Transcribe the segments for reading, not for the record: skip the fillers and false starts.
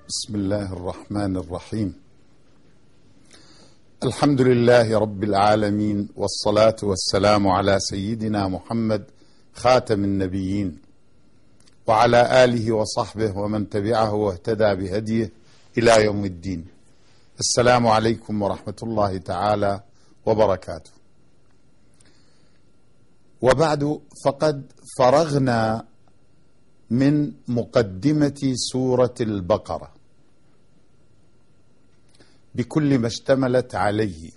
بسم الله الرحمن الرحيم. الحمد لله رب العالمين، والصلاة والسلام على سيدنا محمد خاتم النبيين وعلى آله وصحبه ومن تبعه واهتدى بهديه إلى يوم الدين. السلام عليكم ورحمة الله تعالى وبركاته. وبعد، فقد فرغنا من مقدمة سورة البقرة بكل ما اشتملت عليه،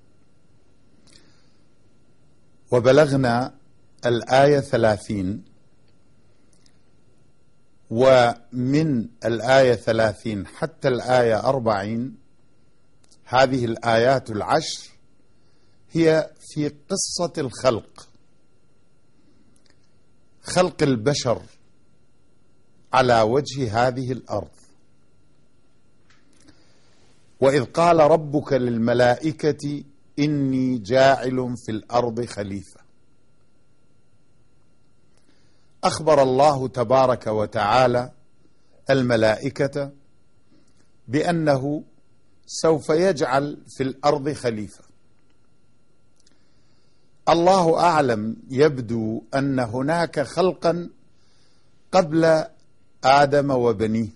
وبلغنا الآية 30، ومن الآية 30 حتى الآية 40 هذه الآيات العشر هي في قصة الخلق، خلق البشر على وجه هذه الأرض. وإذ قال ربك للملائكة إني جاعل في الأرض خليفة، أخبر الله تبارك وتعالى الملائكة بأنه سوف يجعل في الأرض خليفة. الله أعلم، يبدو أن هناك خلقا قبل آدم وبنيه،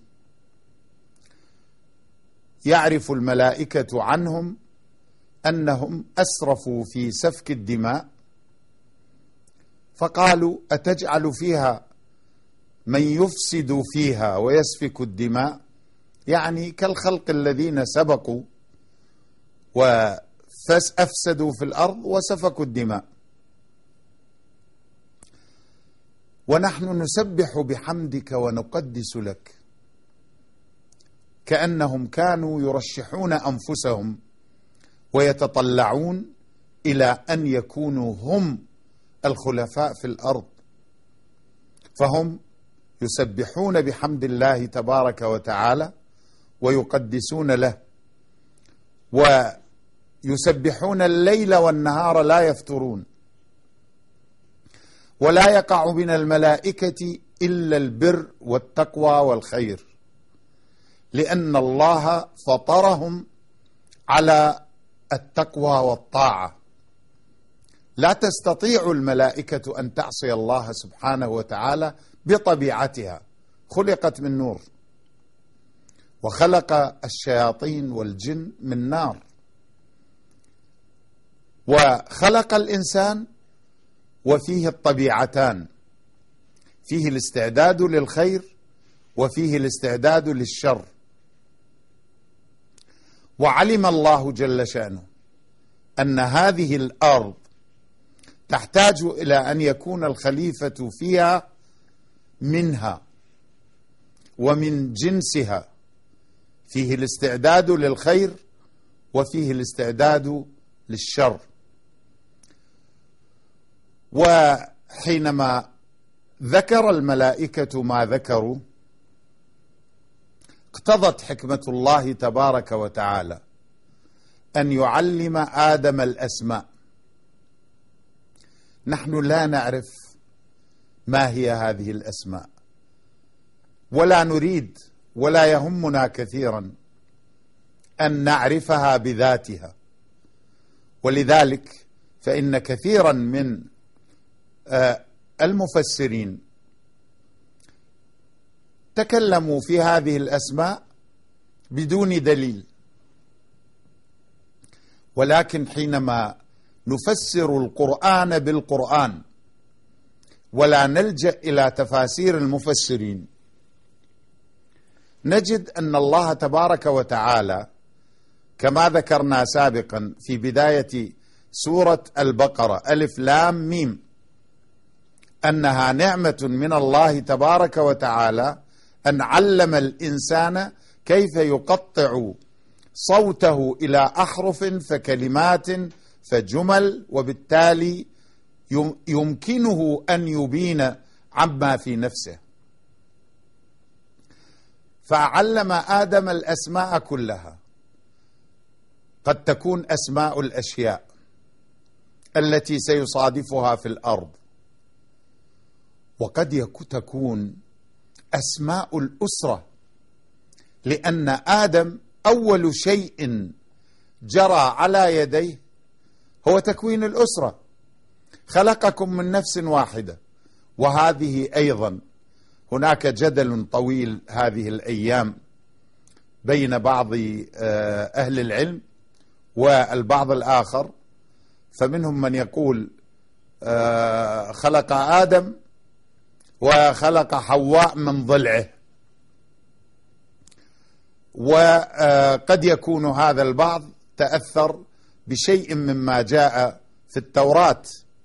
يعرف الملائكة عنهم أنهم أسرفوا في سفك الدماء، فقالوا أتجعل فيها من يفسد فيها ويسفك الدماء، يعني كالخلق الذين سبقوا وأفسدوا في الأرض وسفكوا الدماء. ونحن نسبح بحمدك ونقدس لك، كأنهم كانوا يرشحون أنفسهم ويتطلعون إلى أن يكونوا هم الخلفاء في الأرض، فهم يسبحون بحمد الله تبارك وتعالى ويقدسون له، ويسبحون الليل والنهار لا يفترون. ولا يقع من الملائكة إلا البر والتقوى والخير، لأن الله فطرهم على التقوى والطاعة. لا تستطيع الملائكة أن تعصي الله سبحانه وتعالى بطبيعتها، خلقت من نور، وخلق الشياطين والجن من نار، وخلق الإنسان وفيه الطبيعتان، فيه الاستعداد للخير وفيه الاستعداد للشر. وعلم الله جل شأنه أن هذه الأرض تحتاج إلى أن يكون الخليفة فيها منها ومن جنسها، فيه الاستعداد للخير وفيه الاستعداد للشر. وحينما ذكر الملائكة ما ذكروا، اقتضت حكمة الله تبارك وتعالى أن يعلم آدم الأسماء. نحن لا نعرف ما هي هذه الأسماء، ولا نريد ولا يهمنا كثيرا أن نعرفها بذاتها. ولذلك فإن كثيرا من المفسرين تكلموا في هذه الأسماء بدون دليل، ولكن حينما نفسر القرآن بالقرآن ولا نلجأ إلى تفاسير المفسرين، نجد أن الله تبارك وتعالى كما ذكرنا سابقا في بداية سورة البقرة ألف لام ميم، أنها نعمة من الله تبارك وتعالى أن علم الإنسان كيف يقطع صوته إلى أحرف فكلمات فجمل، وبالتالي يمكنه أن يبين عما في نفسه. فعلم آدم الأسماء كلها، قد تكون أسماء الأشياء التي سيصادفها في الأرض، وقد تكون أسماء الأسرة لأن آدم أول شيء جرى على يديه هو تكوين الأسرة، خلقكم من نفس واحدة. وهذه أيضا هناك جدل طويل هذه الأيام بين بعض أهل العلم والبعض الآخر، فمنهم من يقول خلق آدم وخلق حواء من ضلعه، وقد يكون هذا البعض تأثر بشيء مما جاء في التوراة،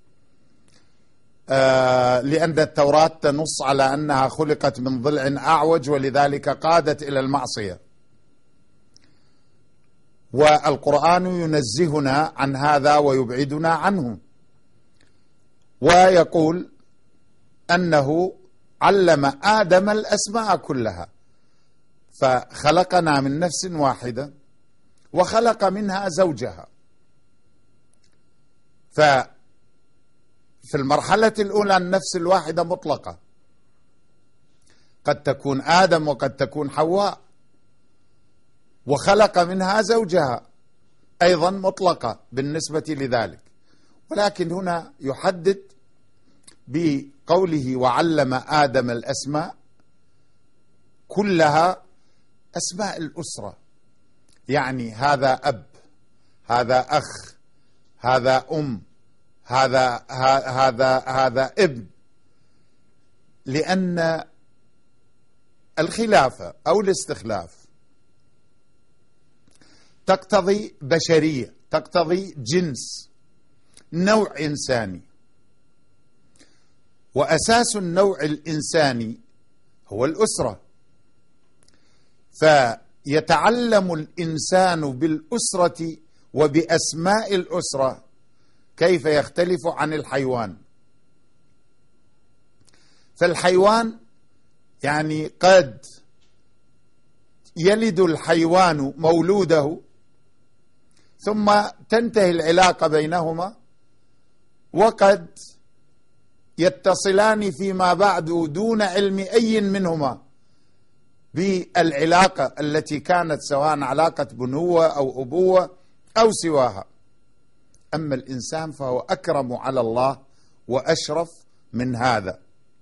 لأن التوراة تنص على أنها خلقت من ضلع أعوج ولذلك قادت إلى المعصية، والقرآن ينزهنا عن هذا ويبعدنا عنه، ويقول أنه علم آدم الأسماء كلها، فخلقنا من نفس واحدة وخلق منها زوجها. ففي المرحلة الأولى النفس الواحدة مطلقة، قد تكون آدم وقد تكون حواء، وخلق منها زوجها أيضا مطلقة بالنسبة لذلك. ولكن هنا يحدد بقوله وعلم آدم الأسماء كلها، أسماء الأسرة، يعني هذا أب، هذا أخ، هذا أم، هذا ابن، لأن الخلافة أو الاستخلاف تقتضي بشرية، تقتضي جنس، نوع إنساني، وأساس النوع الإنساني هو الأسرة. فيتعلم الإنسان بالأسرة وبأسماء الأسرة كيف يختلف عن الحيوان. فالحيوان يعني قد يلد الحيوان مولوده ثم تنتهي العلاقة بينهما، وقد يتصلان فيما بعد دون علم أي منهما بالعلاقة التي كانت، سواء علاقة بنوة أو أبوة أو سواها. أما الإنسان فهو أكرم على الله وأشرف من هذا.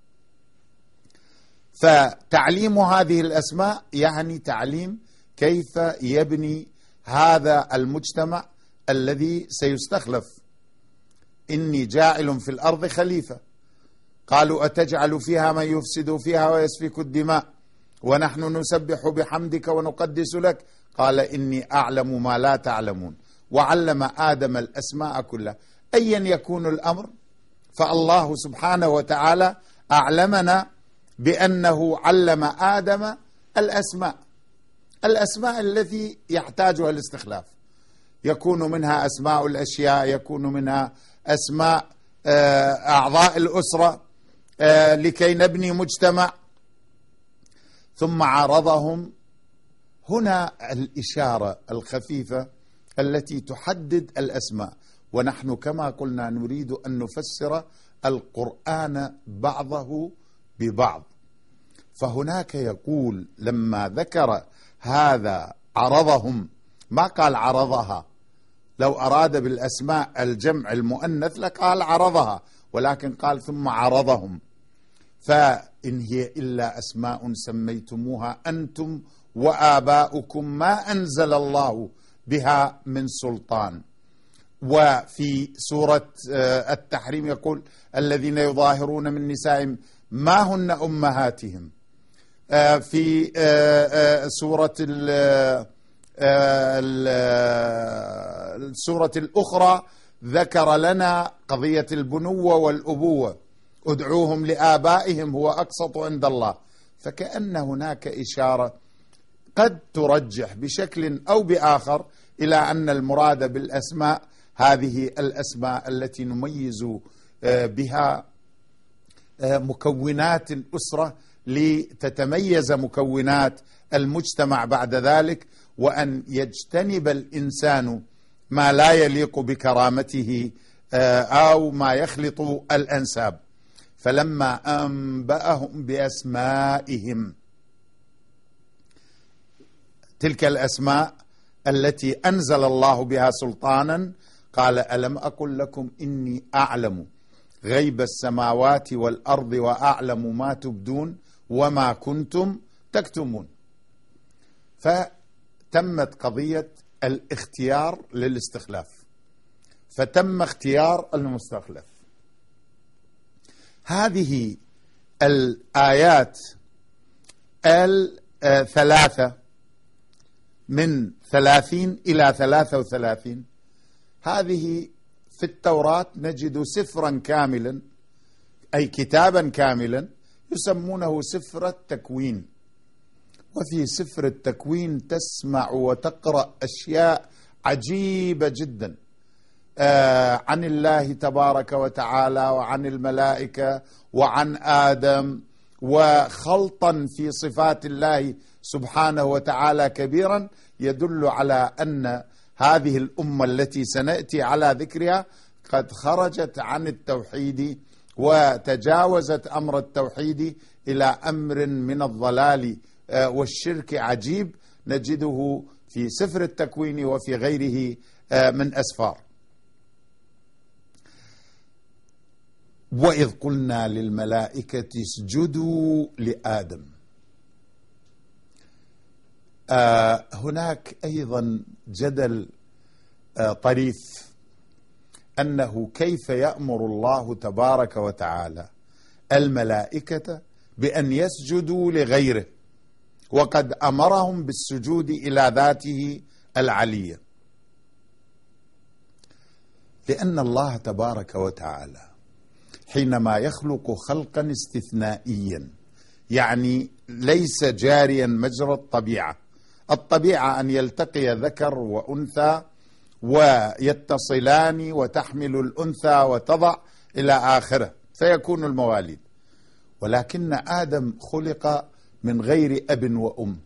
فتعليم هذه الأسماء يعني تعليم كيف يبني هذا المجتمع الذي سيستخلف. إني جاعل في الأرض خليفة، قالوا أتجعل فيها من يفسد فيها ويسفك الدماء ونحن نسبح بحمدك ونقدس لك، قال إني أعلم ما لا تعلمون. وعلم آدم الأسماء كلها. أيا يكون الأمر فالله سبحانه وتعالى أعلمنا بأنه علم آدم الأسماء التي يحتاجها الاستخلاف، يكون منها أسماء الأشياء، يكون منها أسماء أعضاء الأسرة لكي نبني مجتمع. ثم عرضهم، هنا الإشارة الخفيفة التي تحدد الأسماء. ونحن كما قلنا نريد أن نفسر القرآن بعضه ببعض. فهناك يقول لما ذكر هذا عرضهم، ما قال عرضها، لو أراد بالأسماء الجمع المؤنث لقال عرضها، ولكن قال ثم عرضهم. فإن هي إلا أسماء سميتموها أنتم وآباؤكم ما أنزل الله بها من سلطان. وفي سورة التحريم يقول الذين يظاهرون من نسائهم ما هن أمهاتهم. في السورة الأخرى ذكر لنا قضية البنوة والأبوة، ادعوهم لآبائهم هو أقسط عند الله. فكأن هناك إشارة قد ترجح بشكل أو بآخر إلى أن المراد بالأسماء هذه الأسماء التي نميز بها مكونات الأسرة لتتميز مكونات المجتمع بعد ذلك، وأن يجتنب الإنسان ما لا يليق بكرامته أو ما يخلط الأنساب. فلما أنبأهم بأسمائهم، تلك الأسماء التي أنزل الله بها سلطانا. قال: ألم أقل لكم إني أعلم غيب السماوات والأرض وأعلم ما تبدون وما كنتم تكتمون. فتمت قضية الاختيار للاستخلاف، فتم اختيار المستخلف. هذه الآيات الثلاثة من 30 إلى 33 هذه في التوراة نجد سفرا كاملا، أي كتابا كاملا يسمونه سفر التكوين. وفي سفر التكوين تسمع وتقرأ أشياء عجيبة جدا عن الله تبارك وتعالى وعن الملائكة وعن آدم، وخلطا في صفات الله سبحانه وتعالى كبيرا يدل على أن هذه الأمة التي سنأتي على ذكرها قد خرجت عن التوحيد وتجاوزت أمر التوحيد إلى أمر من الضلال والشرك عجيب نجده في سفر التكوين وفي غيره من أسفار. وإذ قلنا للملائكة اسجدوا لآدم. هناك أيضا جدل طريف أنه كيف يأمر الله تبارك وتعالى الملائكة بأن يسجدوا لغيره وقد أمرهم بالسجود إلى ذاته العلية. لأن الله تبارك وتعالى حينما يخلق خلقا استثنائيا، يعني ليس جاريا مجرى الطبيعة أن يلتقي ذكر وأنثى ويتصلان وتحمل الأنثى وتضع إلى آخره فيكون المواليد، ولكن آدم خلق من غير أب وأم.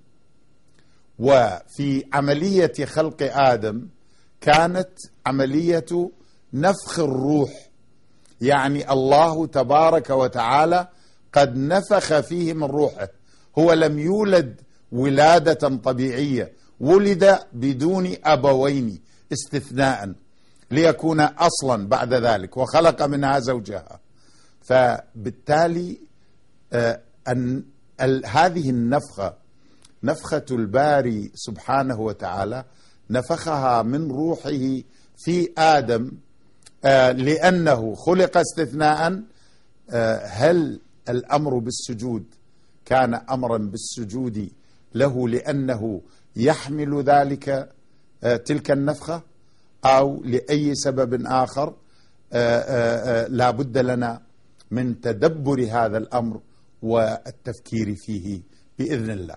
وفي عملية خلق آدم كانت عملية نفخ الروح، يعني الله تبارك وتعالى قد نفخ فيه من روحه. هو لم يولد ولادة طبيعية، ولد بدون أبوين استثناء ليكون أصلا بعد ذلك، وخلق منها زوجها. فبالتالي هذه النفخة، نفخة الباري سبحانه وتعالى نفخها من روحه في آدم لأنه خلق استثناء. هل الأمر بالسجود كان أمرا بالسجود له لأنه يحمل ذلك تلك النفخة أو لأي سبب آخر؟ لا بد لنا من تدبر هذا الأمر والتفكير فيه بإذن الله.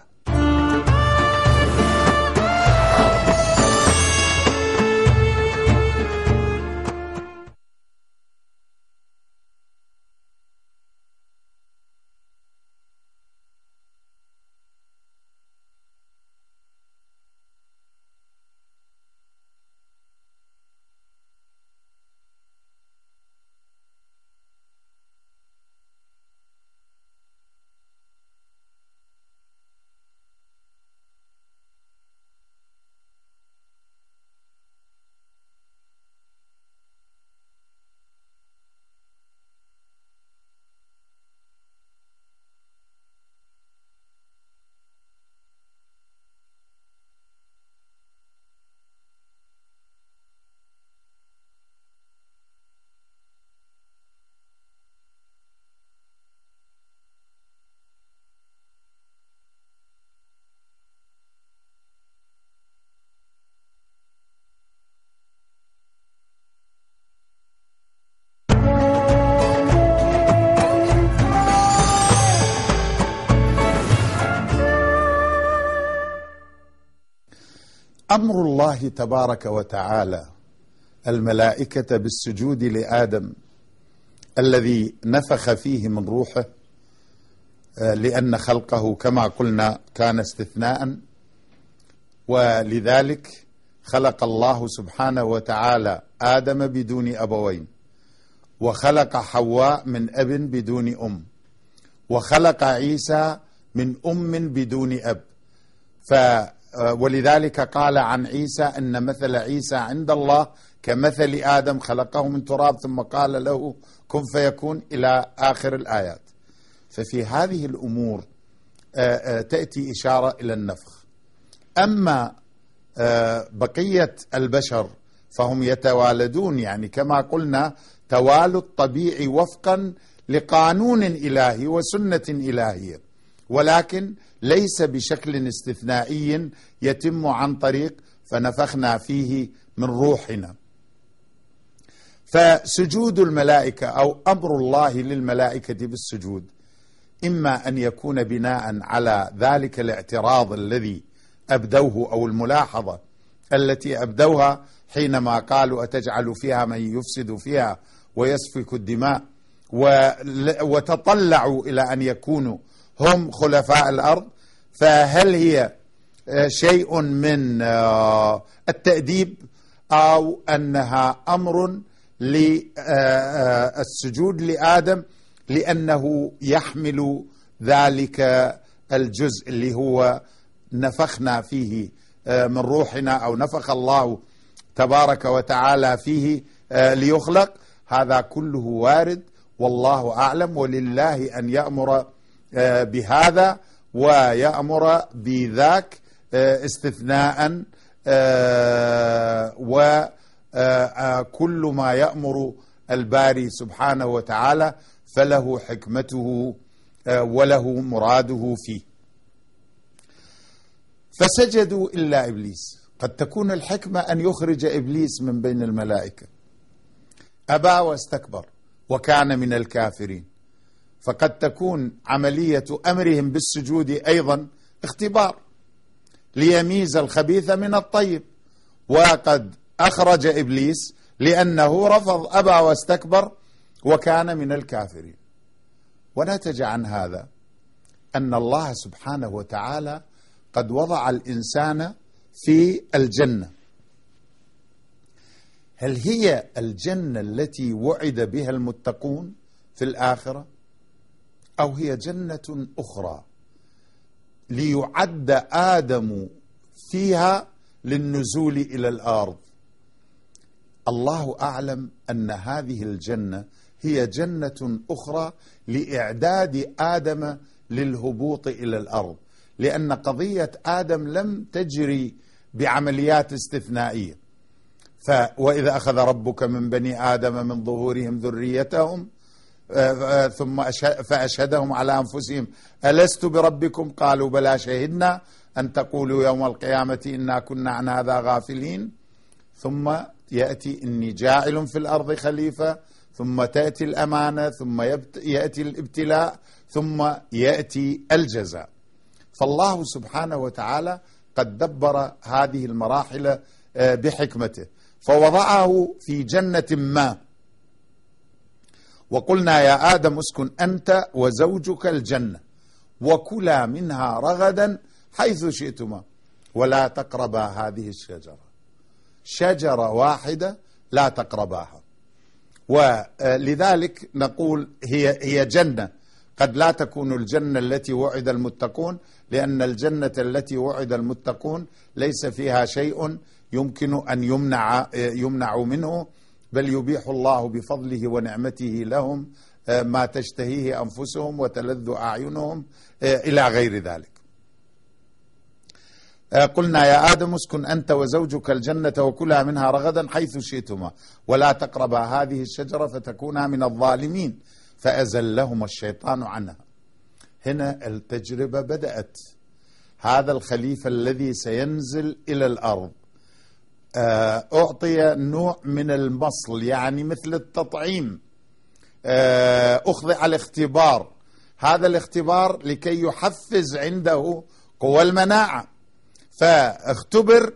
أمر الله تبارك وتعالى الملائكة بالسجود لآدم الذي نفخ فيه من روحه، لأن خلقه كما قلنا كان استثناء، ولذلك خلق الله سبحانه وتعالى آدم بدون أبوين، وخلق حواء من أب بدون أم، وخلق عيسى من أم بدون أب. ولذلك قال عن عيسى أن مثل عيسى عند الله كمثل آدم خلقه من تراب ثم قال له كن فيكون إلى آخر الآيات. ففي هذه الأمور تأتي إشارة إلى النفخ. أما بقية البشر فهم يتوالدون، يعني كما قلنا توالد طبيعي وفقا لقانون إلهي وسنة إلهية، ولكن ليس بشكل استثنائي يتم عن طريق فنفخنا فيه من روحنا. فسجود الملائكة أو أمر الله للملائكة بالسجود إما أن يكون بناء على ذلك الاعتراض الذي أبدوه أو الملاحظة التي أبدوها حينما قالوا أتجعل فيها من يفسد فيها ويسفك الدماء، وتطلعوا إلى أن يكونوا هم خلفاء الأرض. فهل هي شيء من التأديب أو أنها أمر للسجود لآدم لأنه يحمل ذلك الجزء اللي هو نفخنا فيه من روحنا أو نفخ الله تبارك وتعالى فيه ليخلق؟ هذا كله وارد والله أعلم، ولله أن يأمر بهذا ويأمر بذاك استثناء، وكل ما يأمر الباري سبحانه وتعالى فله حكمته وله مراده فيه. فسجدوا إلا إبليس. قد تكون الحكمة أن يخرج إبليس من بين الملائكة، أبى واستكبر وكان من الكافرين. فقد تكون عملية أمرهم بالسجود أيضا اختبار ليميز الخبيث من الطيب، وقد أخرج إبليس لأنه رفض أبى واستكبر وكان من الكافرين. ونتج عن هذا أن الله سبحانه وتعالى قد وضع الإنسان في الجنة. هل هي الجنة التي وعد بها المتقون في الآخرة، أو هي جنة أخرى ليعد آدم فيها للنزول إلى الأرض؟ الله أعلم أن هذه الجنة هي جنة أخرى لإعداد آدم للهبوط إلى الأرض، لأن قضية آدم لم تجري بعمليات استثنائية. وإذا أخذ ربك من بني آدم من ظهورهم ذريتهم ثم فأشهدهم على أنفسهم ألست بربكم قالوا بلى شهدنا أن تقولوا يوم القيامة إنا كنا عن هذا غافلين. ثم يأتي إني جاعل في الأرض خليفة، ثم تأتي الأمانة، ثم يأتي الابتلاء، ثم يأتي الجزاء. فالله سبحانه وتعالى قد دبر هذه المراحل بحكمته، فوضعه في جنة ما، وقلنا يا آدم اسكن أنت وزوجك الجنة وكلا منها رغدا حيث شئتما ولا تقربا هذه الشجرة. شجرة واحدة لا تقرباها. ولذلك نقول هي جنة. قد لا تكون الجنة التي وعد المتقون، لأن الجنة التي وعد المتقون ليس فيها شيء يمكن أن يمنع منه، بل يبيح الله بفضله ونعمته لهم ما تشتهيه أنفسهم وتلذ أعينهم إلى غير ذلك. قلنا يا آدم اسكن أنت وزوجك الجنة وكلا منها رغدا حيث شئتما ولا تقربا هذه الشجرة فتكونا من الظالمين فأزلهما الشيطان عنها. هنا التجربة بدأت. هذا الخليفة الذي سينزل إلى الأرض أعطي نوع من المصل، يعني مثل التطعيم، أخضع الاختبار. هذا الاختبار لكي يحفز عنده قوى المناعة، فاختبر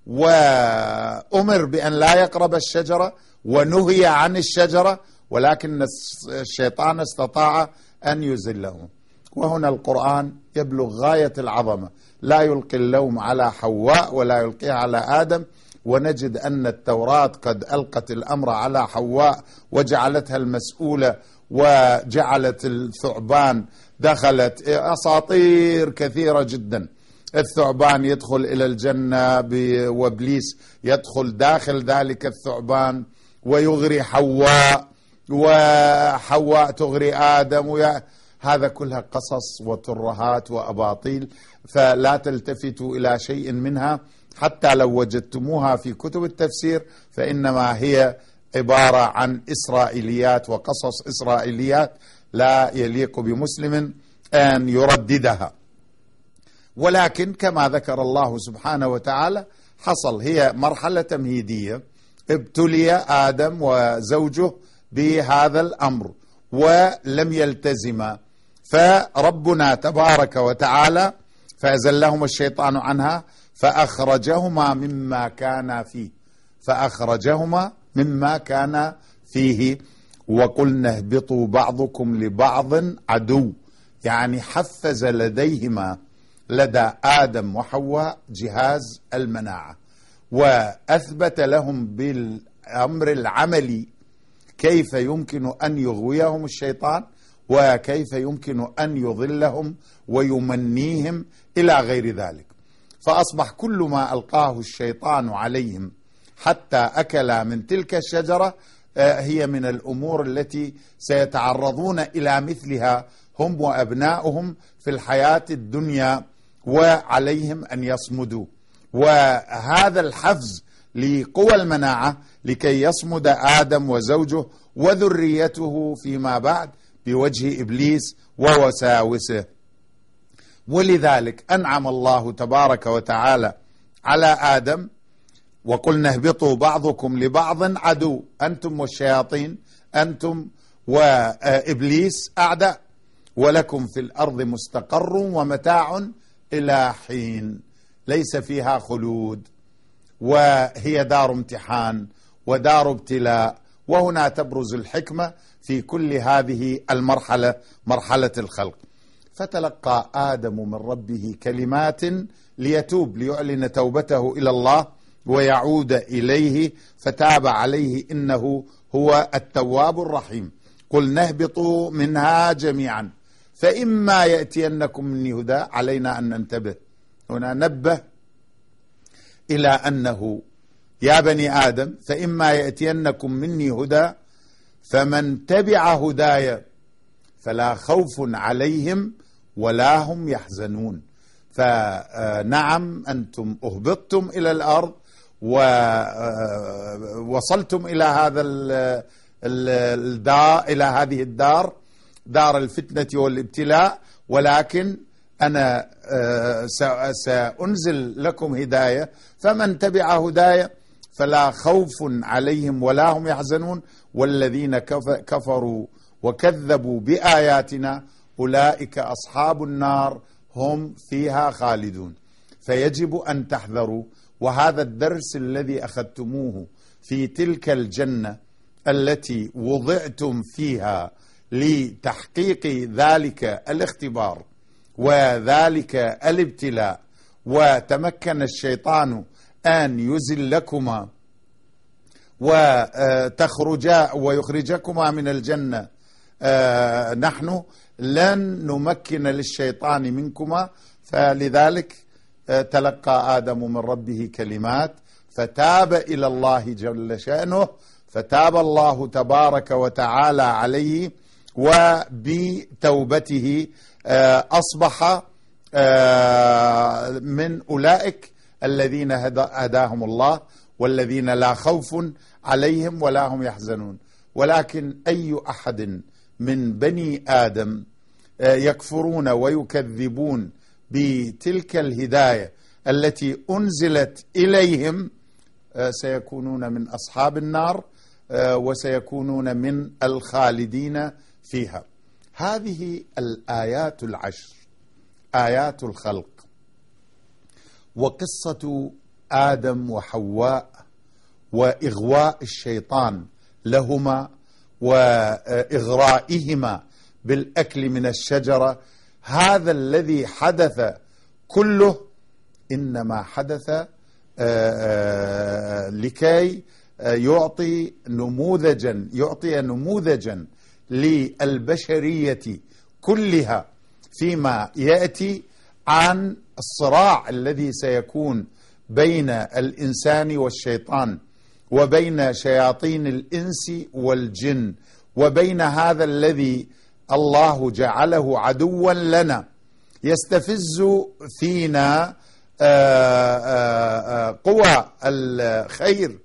وأمر بأن لا يقرب الشجرة ونهي عن الشجرة، ولكن الشيطان استطاع أن يزله. وهنا القرآن يبلغ غاية العظمة، لا يلقي اللوم على حواء ولا يلقيه على آدم. ونجد أن التوراة قد ألقت الأمر على حواء وجعلتها المسؤولة، وجعلت الثعبان دخلت، أساطير كثيرة جدا الثعبان يدخل إلى الجنة وإبليس يدخل داخل ذلك الثعبان ويغري حواء، وحواء تغري آدم، هذا كلها قصص وترهات وأباطيل، فلا تلتفتوا إلى شيء منها، حتى لو وجدتموها في كتب التفسير فإنما هي عبارة عن إسرائيليات وقصص إسرائيليات لا يليق بمسلم أن يرددها. ولكن كما ذكر الله سبحانه وتعالى حصل، هي مرحلة تمهيدية، ابتلي آدم وزوجه بهذا الأمر ولم يلتزما، فربنا تبارك وتعالى فأزلهما الشيطان عنها فأخرجهما مما كان فيه وقلنا اهبطوا بعضكم لبعض عدو، يعني حفز لديهما لدى آدم وحواء جهاز المناعة، وأثبت لهم بالأمر العملي كيف يمكن أن يغويهم الشيطان وكيف يمكن أن يضلهم ويمنيهم إلى غير ذلك. فأصبح كل ما ألقاه الشيطان عليهم حتى أكلا من تلك الشجرة هي من الأمور التي سيتعرضون إلى مثلها هم وأبناؤهم في الحياة الدنيا، وعليهم أن يصمدوا. وهذا الحفز لقوى المناعة لكي يصمد آدم وزوجه وذريته فيما بعد بوجه إبليس ووساوسه. ولذلك أنعم الله تبارك وتعالى على آدم وقلنا اهبطوا بعضكم لبعض عدو، أنتم والشياطين، أنتم وإبليس أعداء، ولكم في الأرض مستقر ومتاع إلى حين، ليس فيها خلود، وهي دار امتحان ودار ابتلاء. وهنا تبرز الحكمة في كل هذه المرحلة، مرحلة الخلق. فتلقى آدم من ربه كلمات ليتوب، ليعلن توبته إلى الله ويعود إليه، فتاب عليه إنه هو التواب الرحيم. قل نهبطوا منها جميعا فإما يأتينكم مني هدى. علينا أن ننتبه هنا، نبه إلى أنه يا بني آدم فإما يأتينكم مني هدى فمن تبع هداي فلا خوف عليهم ولا هم يحزنون. فنعم أنتم أهبطتم إلى الأرض ووصلتم إلى هذا الدار، إلى هذه الدار، دار الفتنة والابتلاء، ولكن أنا سأنزل لكم هداية، فمن تبع هدايا فلا خوف عليهم ولا هم يحزنون، والذين كفروا وكذبوا بآياتنا أولئك أصحاب النار هم فيها خالدون. فيجب أن تحذروا، وهذا الدرس الذي أخذتموه في تلك الجنة التي وضعتم فيها لتحقيق ذلك الاختبار وذلك الابتلاء، وتمكن الشيطان أن يزلكما وتخرجا ويخرجكما من الجنة، نحن لن نمكن للشيطان منكما. فلذلك تلقى آدم من ربه كلمات فتاب إلى الله جل شأنه، فتاب الله تبارك وتعالى عليه، وبتوبته أصبح من أولئك الذين هداهم الله، والذين لا خوف عليهم ولا هم يحزنون. ولكن أي أحد من بني آدم يكفرون ويكذبون بتلك الهداية التي أنزلت إليهم سيكونون من أصحاب النار وسيكونون من الخالدين فيها. هذه الآيات العشر، آيات الخلق وقصة آدم وحواء وإغواء الشيطان لهما وإغرائهما بالأكل من الشجرة، هذا الذي حدث كله إنما حدث لكي يعطي نموذجا للبشرية كلها فيما يأتي عن الصراع الذي سيكون بين الإنسان والشيطان، وبين شياطين الإنس والجن، وبين هذا الذي الله جعله عدوا لنا يستفز فينا قوى الخير،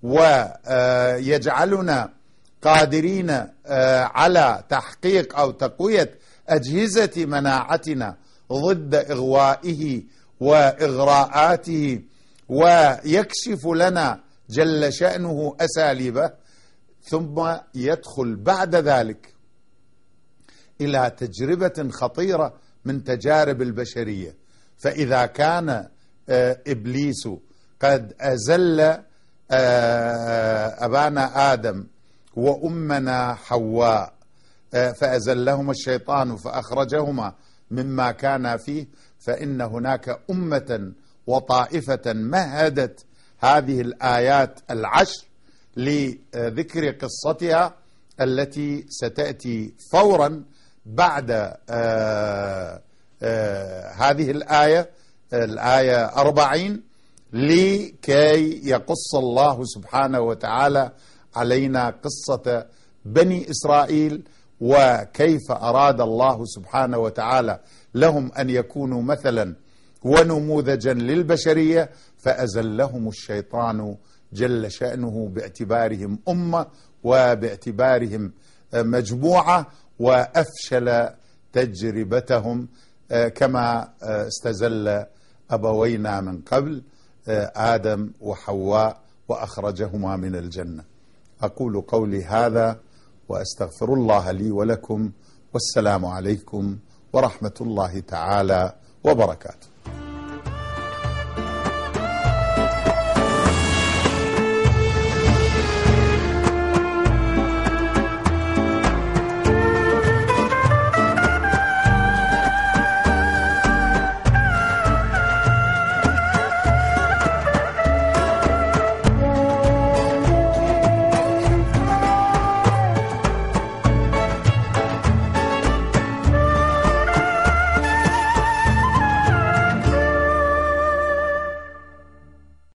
ويجعلنا قادرين على تحقيق أو تقوية أجهزة مناعتنا ضد إغوائه وإغراءاته، ويكشف لنا جل شأنه أساليبه، ثم يدخل بعد ذلك إلى تجربة خطيرة من تجارب البشرية. فإذا كان إبليس قد أزل أبانا آدم وأمنا حواء، فأزلهما الشيطان فأخرجهما مما كان فيه، فإن هناك أمة وطائفة مهدت هذه الآيات العشر لذكر قصتها التي ستأتي فورا بعد هذه الآية 40، لكي يقص الله سبحانه وتعالى علينا قصة بني إسرائيل، وكيف أراد الله سبحانه وتعالى لهم أن يكونوا مثلا ونموذجا للبشرية، فأزلهم الشيطان جل شأنه باعتبارهم أمة وباعتبارهم مجموعة، وأفشل تجربتهم كما استزل أبوينا من قبل آدم وحواء وأخرجهما من الجنة. أقول قولي هذا وأستغفر الله لي ولكم، والسلام عليكم ورحمة الله تعالى وبركاته.